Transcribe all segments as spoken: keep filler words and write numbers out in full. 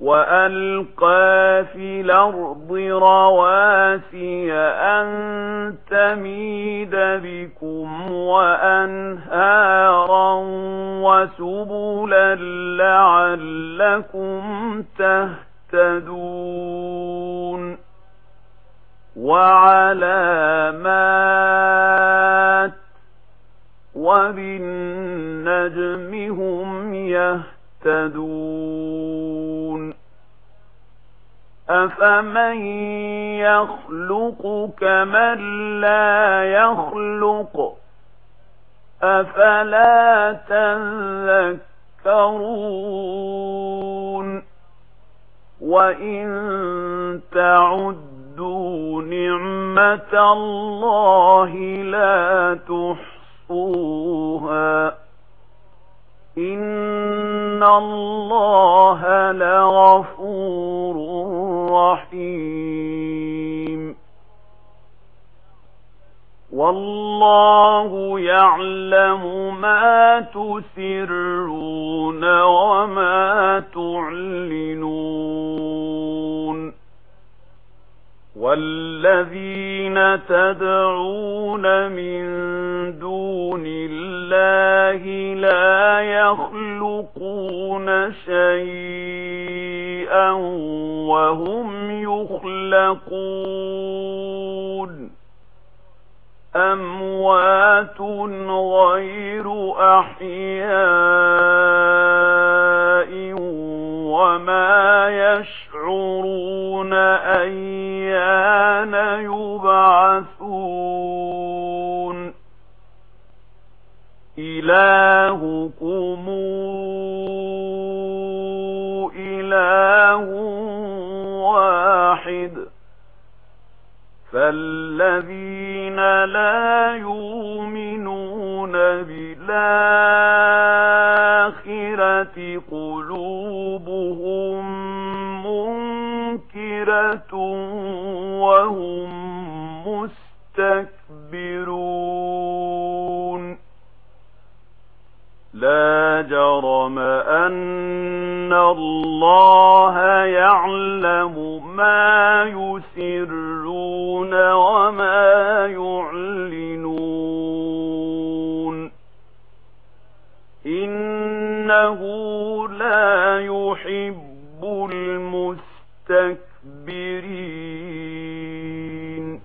وألقى في الأرض رواسي أن تميد بكم وأنهارا وسبلا لعلكم تهتدون وعلامات وبالنجم هم يهتدون أفمن يخلق كمن لا يخلق أفلا تذكرون وإن تعدوا نعمة الله لا تحصوها إن الله لغفور رحيم والله يعلم ما تسرون وما تعلنون والذين تدعون من دون الله لا يخلقون شيئا وهم يخلقون أموات غير أحياء وما يشعرون أيان يبعثون إلهكم إله واحد فالذين لا يؤمنون بالآخرة قلوبهم منكرة وهم مستكبرون لا جرم أن الله يعلم ما يسرون وما يعلنون إنه لا يحب المستكبرين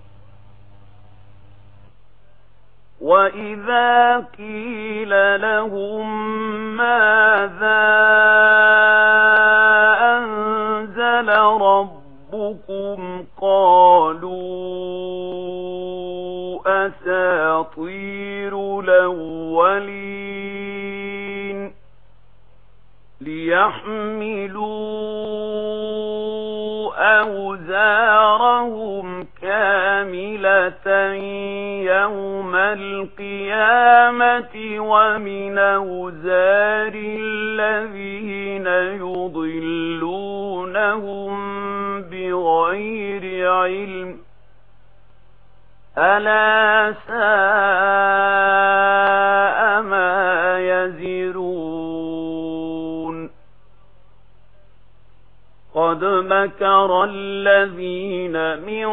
وإذا قيل لهم ماذا أنزل ربكم قالوا أساطير الأولين ليحملوا أوزارهم كاملة يوم القيامة ومن أوزار الذين يضلونهم بغير علم ألا ساء ما يزرون قد مكر الذين من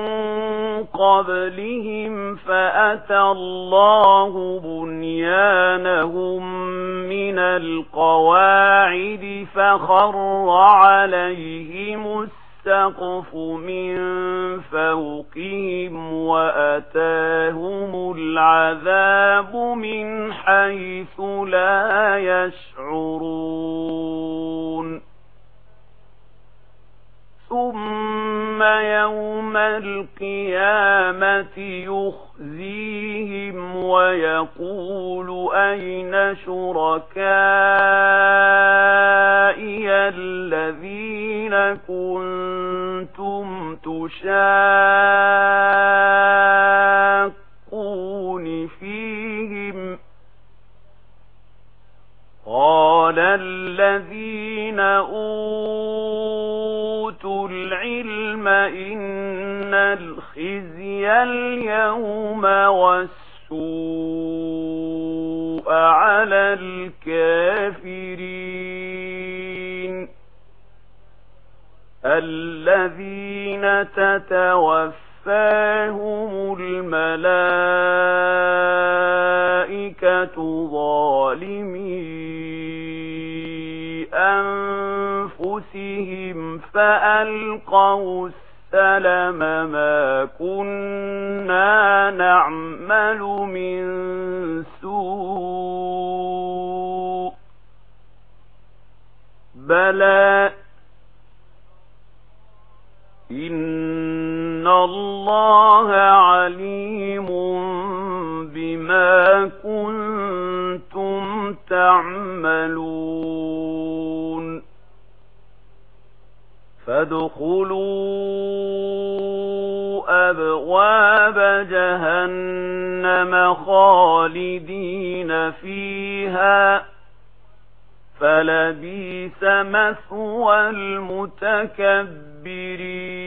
قبلهم فأتى الله بنيانهم من القواعد فخر عليهم السقف من فوقهم وأتاهم العذاب من حيث لا يشعرون ثم يوم القيامة يخزيهم ويقول أين شركائي الذين كنتم تشاقون فيهم قال الذين أوتوا العلم إن الخزي اليوم والسوء على الكافرين الذين تتوفاهم الملائكة ظالمي أنفسهم فألقوا السلم ما كنا نعمل من سوء بلى إن الله عليم بما كنتم تعملون فادخلوا أبواب جهنم خالدين فيها فلبئس مثوى المتكبرين